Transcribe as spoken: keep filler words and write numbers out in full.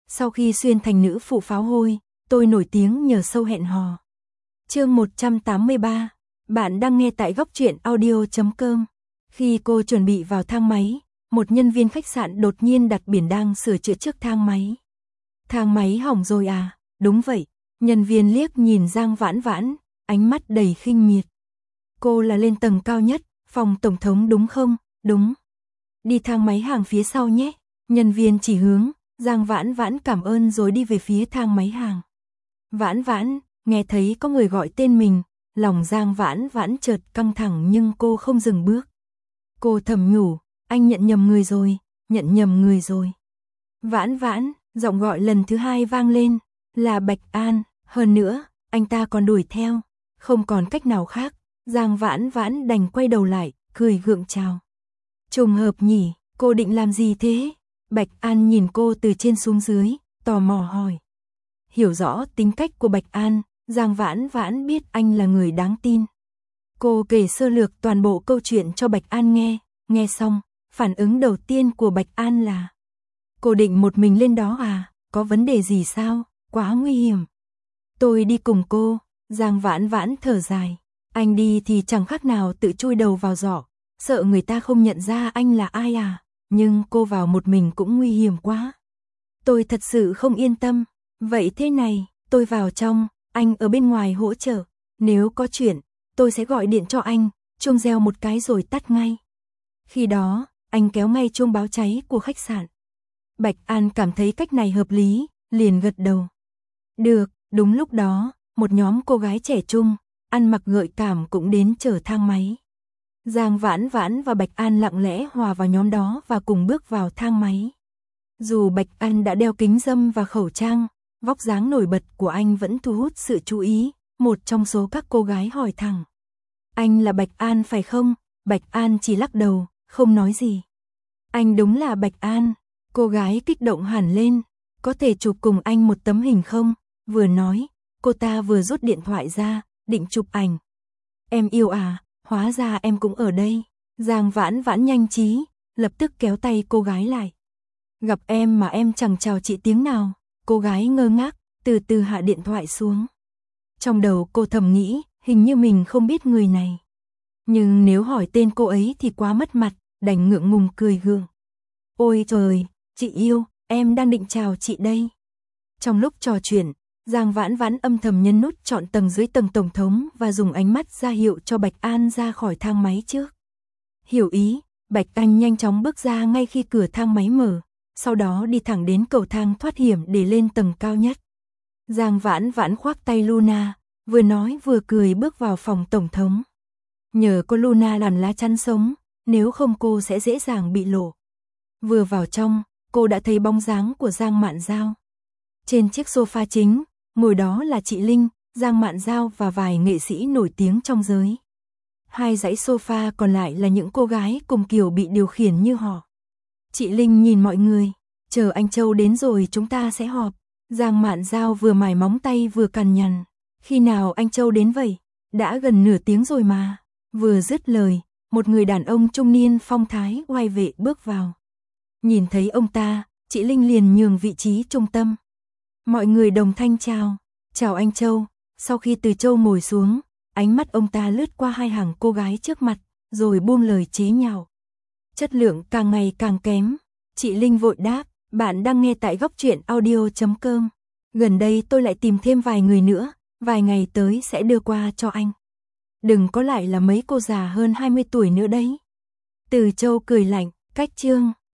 Sau khi xuyên thành nữ phụ pháo hôi, tôi nổi tiếng nhờ show hẹn hò. Chương một trăm tám mươi ba, bạn đang nghe tại góc truyện audio chấm com. Khi cô chuẩn bị vào thang máy, một nhân viên khách sạn đột nhiên đặt biển đang sửa chữa trước thang máy. Thang máy hỏng rồi à? Đúng vậy. Nhân viên liếc nhìn Giang Vãn Vãn, ánh mắt đầy khinh miệt. Cô là lên tầng cao nhất, phòng tổng thống đúng không? Đúng. Đi thang máy hàng phía sau nhé. Nhân viên chỉ hướng, Giang Vãn Vãn cảm ơn rồi đi về phía thang máy hàng. Vãn Vãn, nghe thấy có người gọi tên mình, lòng Giang Vãn Vãn chợt căng thẳng nhưng cô không dừng bước. Cô thầm nhủ, anh nhận nhầm người rồi, nhận nhầm người rồi. Vãn Vãn, giọng gọi lần thứ hai vang lên, là Bạch An, hơn nữa, anh ta còn đuổi theo, không còn cách nào khác, Giang Vãn Vãn đành quay đầu lại, cười gượng chào. Trùng hợp nhỉ, cô định làm gì thế? Bạch An nhìn cô từ trên xuống dưới, tò mò hỏi. Hiểu rõ tính cách của Bạch An, Giang Vãn Vãn biết anh là người đáng tin. Cô kể sơ lược toàn bộ câu chuyện cho Bạch An nghe, nghe xong, phản ứng đầu tiên của Bạch An là: cô định một mình lên đó à, có vấn đề gì sao, quá nguy hiểm. Tôi đi cùng cô, Giang Vãn Vãn thở dài, anh đi thì chẳng khác nào tự chui đầu vào giỏ, sợ người ta không nhận ra anh là ai à, nhưng cô vào một mình cũng nguy hiểm quá. Tôi thật sự không yên tâm, vậy thế này, tôi vào trong, anh ở bên ngoài hỗ trợ, nếu có chuyện, tôi sẽ gọi điện cho anh, chuông reo một cái rồi tắt ngay. Khi đó, anh kéo ngay chuông báo cháy của khách sạn. Bạch An cảm thấy cách này hợp lý, liền gật đầu. Được, đúng lúc đó, một nhóm cô gái trẻ trung, ăn mặc gợi cảm cũng đến chở thang máy. Giang Vãn Vãn và Bạch An lặng lẽ hòa vào nhóm đó và cùng bước vào thang máy. Dù Bạch An đã đeo kính râm và khẩu trang, vóc dáng nổi bật của anh vẫn thu hút sự chú ý, một trong số các cô gái hỏi thẳng. Anh là Bạch An phải không? Bạch An chỉ lắc đầu, không nói gì. Anh đúng là Bạch An. Cô gái kích động hẳn lên, có thể chụp cùng anh một tấm hình không? Vừa nói, cô ta vừa rút điện thoại ra, định chụp ảnh. Em yêu à, hóa ra em cũng ở đây. Giang Vãn Vãn nhanh trí, lập tức kéo tay cô gái lại. Gặp em mà em chẳng chào chị tiếng nào. Cô gái ngơ ngác, từ từ hạ điện thoại xuống. Trong đầu cô thầm nghĩ, hình như mình không biết người này. Nhưng nếu hỏi tên cô ấy thì quá mất mặt, đành ngượng ngùng cười gượng. Ôi trời, chị yêu, em đang định chào chị đây. Trong lúc trò chuyện, Giang Vãn Vãn âm thầm nhấn nút chọn tầng dưới tầng tổng thống và dùng ánh mắt ra hiệu cho Bạch An ra khỏi thang máy trước. Hiểu ý, Bạch An nhanh chóng bước ra ngay khi cửa thang máy mở, sau đó đi thẳng đến cầu thang thoát hiểm để lên tầng cao nhất. Giang Vãn Vãn khoác tay Luna, vừa nói vừa cười bước vào phòng tổng thống. Nhờ cô Luna làm lá chắn sống, nếu không cô sẽ dễ dàng bị lộ. Vừa vào trong, cô đã thấy bóng dáng của Giang Mạn Giao. Trên chiếc sofa chính, ngồi đó là chị Linh, Giang Mạn Giao và vài nghệ sĩ nổi tiếng trong giới. Hai dãy sofa còn lại là những cô gái cùng kiểu bị điều khiển như họ. Chị Linh nhìn mọi người, chờ anh Châu đến rồi chúng ta sẽ họp. Giang Mạn Giao vừa mài móng tay vừa cằn nhằn. Khi nào anh Châu đến vậy? Đã gần nửa tiếng rồi mà. Vừa dứt lời, một người đàn ông trung niên phong thái oai vệ bước vào. Nhìn thấy ông ta, chị Linh liền nhường vị trí trung tâm. Mọi người đồng thanh chào. Chào anh Châu. Sau khi từ Châu ngồi xuống, ánh mắt ông ta lướt qua hai hàng cô gái trước mặt, rồi buông lời chế nhạo. Chất lượng càng ngày càng kém. Chị Linh vội đáp, bạn đang nghe tại góc truyện audio chấm com. Gần đây tôi lại tìm thêm vài người nữa, vài ngày tới sẽ đưa qua cho anh. Đừng có lại là mấy cô già hơn hai mươi tuổi nữa đấy. Từ Châu cười lạnh, cách chương.